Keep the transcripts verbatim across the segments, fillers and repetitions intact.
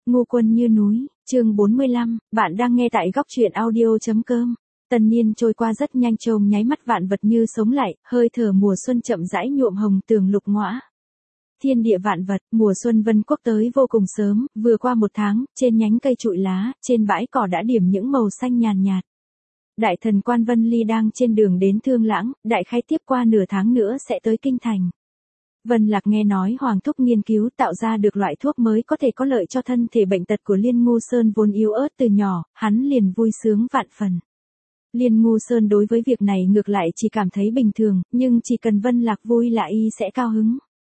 Ngu quân như núi, chương bốn mươi lăm, bạn đang nghe tại góc truyện audio.com. Tân niên trôi qua rất nhanh trông nháy mắt vạn vật như sống lại, hơi thở mùa xuân chậm rãi nhuộm hồng tường lục ngõa. Thiên địa vạn vật, mùa xuân Vân Quốc tới vô cùng sớm, vừa qua một tháng, trên nhánh cây trụi lá, trên bãi cỏ đã điểm những màu xanh nhàn nhạt. Đại thần Quan Vân Ly đang trên đường đến Thương Lãng, đại khái tiếp qua nửa tháng nữa sẽ tới Kinh Thành. Vân Lạc nghe nói Hoàng Thúc nghiên cứu tạo ra được loại thuốc mới có thể có lợi cho thân thể bệnh tật của Liên Ngu Sơn vốn yếu ớt từ nhỏ, hắn liền vui sướng vạn phần. Liên Ngu Sơn đối với việc này ngược lại chỉ cảm thấy bình thường, nhưng chỉ cần Vân Lạc vui là y sẽ cao hứng.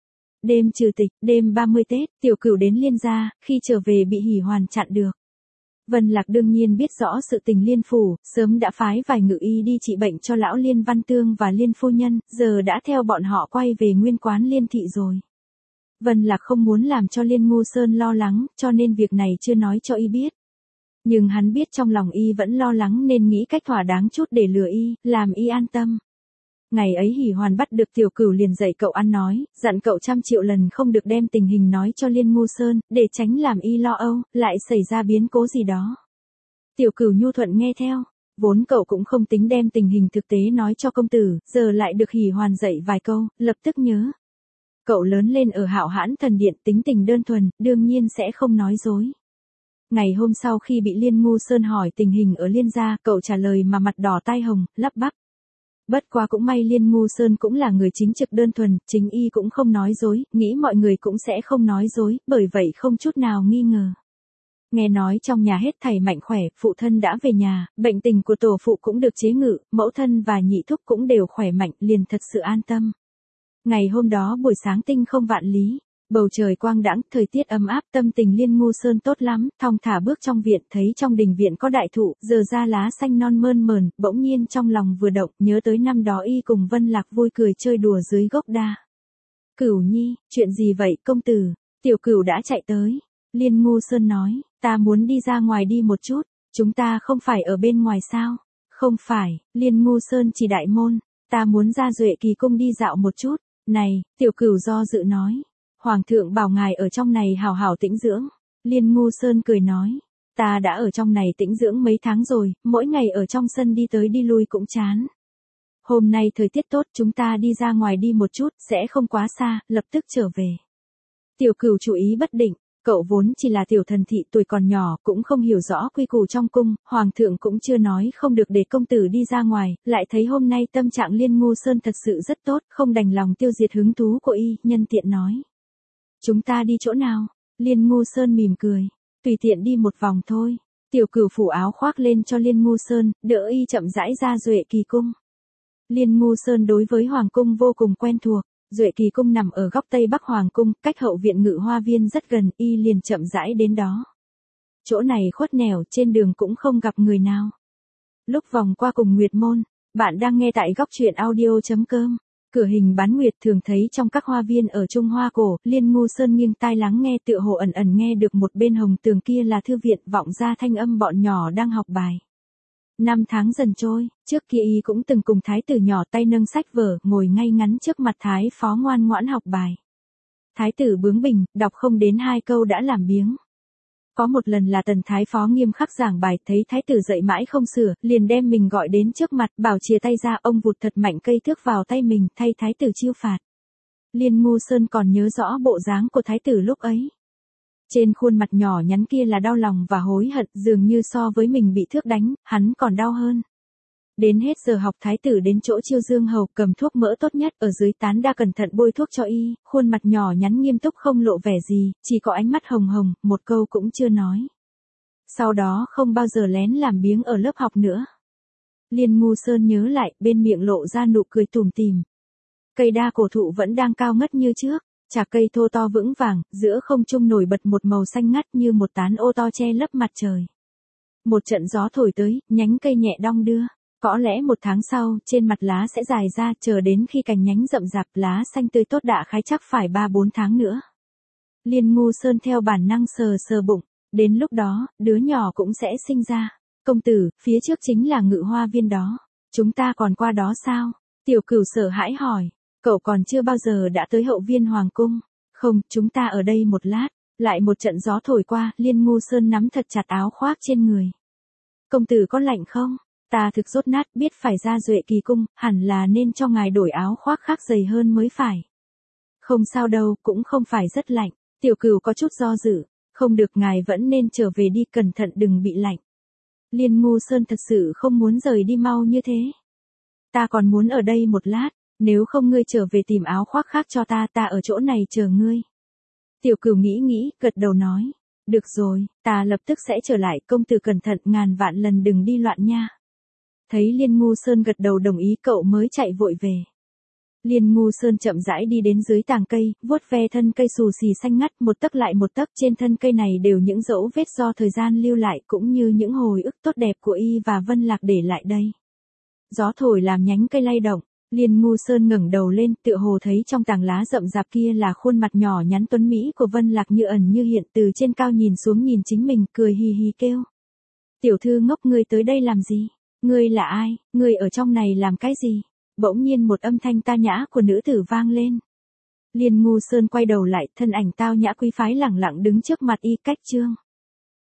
Đêm trừ tịch, đêm ba mươi Tết, Tiểu Cửu đến Liên gia, khi trở về bị Hỉ Hoàn chặn được. Vân Lạc đương nhiên biết rõ sự tình Liên phủ, sớm đã phái vài ngự y đi trị bệnh cho lão Liên Văn Tương và Liên phu nhân, giờ đã theo bọn họ quay về nguyên quán Liên thị rồi. Vân Lạc không muốn làm cho Liên Ngu Sơn lo lắng, cho nên việc này chưa nói cho y biết. Nhưng hắn biết trong lòng y vẫn lo lắng nên nghĩ cách thỏa đáng chút để lừa y, làm y an tâm. Ngày ấy Hỉ Hoàn bắt được Tiểu Cửu liền dạy cậu ăn nói, dặn cậu trăm triệu lần không được đem tình hình nói cho Liên Ngu Sơn, để tránh làm y lo âu, lại xảy ra biến cố gì đó. Tiểu Cửu nhu thuận nghe theo, vốn cậu cũng không tính đem tình hình thực tế nói cho công tử, giờ lại được Hỉ Hoàn dạy vài câu, lập tức nhớ. Cậu lớn lên ở Hạo Hãn Thần Điện, tính tình đơn thuần, đương nhiên sẽ không nói dối. Ngày hôm sau khi bị Liên Ngu Sơn hỏi tình hình ở Liên gia, cậu trả lời mà mặt đỏ tai hồng, lắp bắp. Bất quá cũng may Liên Ngu Sơn cũng là người chính trực đơn thuần, chính y cũng không nói dối, nghĩ mọi người cũng sẽ không nói dối, bởi vậy không chút nào nghi ngờ. Nghe nói trong nhà hết thảy mạnh khỏe, phụ thân đã về nhà, bệnh tình của tổ phụ cũng được chế ngự, mẫu thân và nhị thúc cũng đều khỏe mạnh, liền thật sự an tâm. Ngày hôm đó buổi sáng tinh không vạn lý, bầu trời quang đãng, thời tiết ấm áp, tâm tình Liên Ngu Sơn tốt lắm, thong thả bước trong viện, thấy trong đình viện có đại thụ, giờ ra lá xanh non mơn mởn, bỗng nhiên trong lòng vừa động, nhớ tới năm đó y cùng Vân Lạc vui cười chơi đùa dưới gốc đa. Cửu nhi, chuyện gì vậy công tử? Tiểu Cửu đã chạy tới. Liên Ngu Sơn nói, ta muốn đi ra ngoài đi một chút, chúng ta không phải ở bên ngoài sao? Không phải, Liên Ngu Sơn chỉ đại môn, ta muốn ra Duệ Kỳ cung đi dạo một chút. Này, Tiểu Cửu do dự nói. Hoàng thượng bảo ngài ở trong này hào hào tĩnh dưỡng. Liên Ngu Sơn cười nói, ta đã ở trong này tĩnh dưỡng mấy tháng rồi, mỗi ngày ở trong sân đi tới đi lui cũng chán. Hôm nay thời tiết tốt, chúng ta đi ra ngoài đi một chút, sẽ không quá xa, lập tức trở về. Tiểu Cửu chú ý bất định, cậu vốn chỉ là tiểu thần thị tuổi còn nhỏ, cũng không hiểu rõ quy củ trong cung, hoàng thượng cũng chưa nói không được để công tử đi ra ngoài, lại thấy hôm nay tâm trạng Liên Ngu Sơn thật sự rất tốt, không đành lòng tiêu diệt hứng thú của y, nhân tiện nói. Chúng ta đi chỗ nào? Liên Ngu Sơn mỉm cười. Tùy tiện đi một vòng thôi. Tiểu Cửu phủ áo khoác lên cho Liên Ngu Sơn, đỡ y chậm rãi ra Duệ Kỳ cung. Liên Ngu Sơn đối với Hoàng cung vô cùng quen thuộc. Duệ Kỳ cung nằm ở góc tây bắc Hoàng cung, cách hậu viện Ngự Hoa viên rất gần, y liền chậm rãi đến đó. Chỗ này khuất nẻo, trên đường cũng không gặp người nào. Lúc vòng qua cùng Nguyệt môn, bạn đang nghe tại góc truyện audio.com. Cửa hình bán nguyệt thường thấy trong các hoa viên ở Trung Hoa cổ, Liên Ngu Sơn nghiêng tai lắng nghe, tựa hồ ẩn ẩn nghe được một bên hồng tường kia là thư viện, vọng ra thanh âm bọn nhỏ đang học bài. Năm tháng dần trôi, trước kia y cũng từng cùng thái tử nhỏ tay nâng sách vở, ngồi ngay ngắn trước mặt thái phó ngoan ngoãn học bài. Thái tử bướng bỉnh, đọc không đến hai câu đã làm biếng. Có một lần là Tần thái phó nghiêm khắc giảng bài, thấy thái tử dậy mãi không sửa, liền đem mình gọi đến trước mặt, bảo chìa tay ra, ông vụt thật mạnh cây thước vào tay mình, thay thái tử chiêu phạt. Liên Ngu Sơn còn nhớ rõ bộ dáng của thái tử lúc ấy. Trên khuôn mặt nhỏ nhắn kia là đau lòng và hối hận, dường như so với mình bị thước đánh, hắn còn đau hơn. Đến hết giờ học thái tử đến chỗ Chiêu Dương hầu, cầm thuốc mỡ tốt nhất, ở dưới tán đa cẩn thận bôi thuốc cho y, khuôn mặt nhỏ nhắn nghiêm túc không lộ vẻ gì, chỉ có ánh mắt hồng hồng, một câu cũng chưa nói. Sau đó không bao giờ lén làm biếng ở lớp học nữa. Liên Ngu Sơn nhớ lại, bên miệng lộ ra nụ cười tủm tỉm. Cây đa cổ thụ vẫn đang cao ngất như trước, chạc cây thô to vững vàng, giữa không trung nổi bật một màu xanh ngắt như một tán ô to che lấp mặt trời. Một trận gió thổi tới, nhánh cây nhẹ đong đưa. Có lẽ một tháng sau, trên mặt lá sẽ dài ra, chờ đến khi cành nhánh rậm rạp, lá xanh tươi tốt đã khái chắc phải ba bốn tháng nữa. Liên Ngu Sơn theo bản năng sờ sờ bụng, đến lúc đó, đứa nhỏ cũng sẽ sinh ra. Công tử, phía trước chính là Ngự Hoa viên đó. Chúng ta còn qua đó sao? Tiểu Cửu sợ hãi hỏi, cậu còn chưa bao giờ đã tới hậu viên Hoàng cung. Không, chúng ta ở đây một lát. Lại một trận gió thổi qua, Liên Ngu Sơn nắm thật chặt áo khoác trên người. Công tử có lạnh không? Ta thực rốt nát, biết phải ra Duệ Kỳ cung, hẳn là nên cho ngài đổi áo khoác khác dày hơn mới phải. Không sao đâu, cũng không phải rất lạnh. Tiểu Cửu có chút do dự. Không được, ngài vẫn nên trở về đi, cẩn thận đừng bị lạnh. Liên Ngu Sơn thật sự không muốn rời đi mau như thế. Ta còn muốn ở đây một lát, nếu không ngươi trở về tìm áo khoác khác cho ta, ta ở chỗ này chờ ngươi. Tiểu Cửu nghĩ nghĩ, gật đầu nói. Được rồi, ta lập tức sẽ trở lại, công tử cẩn thận, ngàn vạn lần đừng đi loạn nha. Thấy Liên Ngu Sơn gật đầu đồng ý, cậu mới chạy vội về. Liên Ngu Sơn chậm rãi đi đến dưới tàng cây, vuốt ve thân cây xù xì xanh ngắt, một tấc lại một tấc, trên thân cây này đều những dấu vết do thời gian lưu lại, cũng như những hồi ức tốt đẹp của y và Vân Lạc để lại đây. Gió thổi làm nhánh cây lay động, Liên Ngu Sơn ngẩng đầu lên, tựa hồ thấy trong tàng lá rậm rạp kia là khuôn mặt nhỏ nhắn tuấn mỹ của Vân Lạc như ẩn như hiện, từ trên cao nhìn xuống nhìn chính mình, cười hì hì kêu. Tiểu thư ngốc, ngươi tới đây làm gì? Ngươi là ai? Ngươi ở trong này làm cái gì? Bỗng nhiên một âm thanh ta nhã của nữ tử vang lên. Liên Ngu Sơn quay đầu lại, thân ảnh tao nhã quý phái lẳng lặng đứng trước mặt y, cách chương.